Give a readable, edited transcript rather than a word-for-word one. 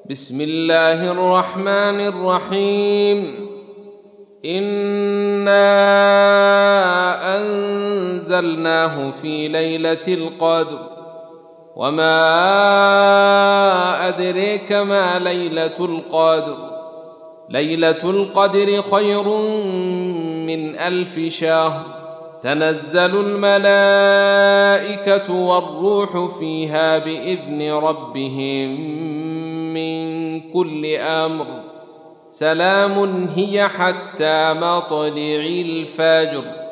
بسم الله الرحمن الرحيم. إنا أنزلناه في ليلة القدر، وما أدريك ما ليلة القدر. ليلة القدر خير من 1000 شهر. تنزل الملائكة والروح فيها بإذن ربهم من كل أمر. سلام هي حتى مطلع الفجر.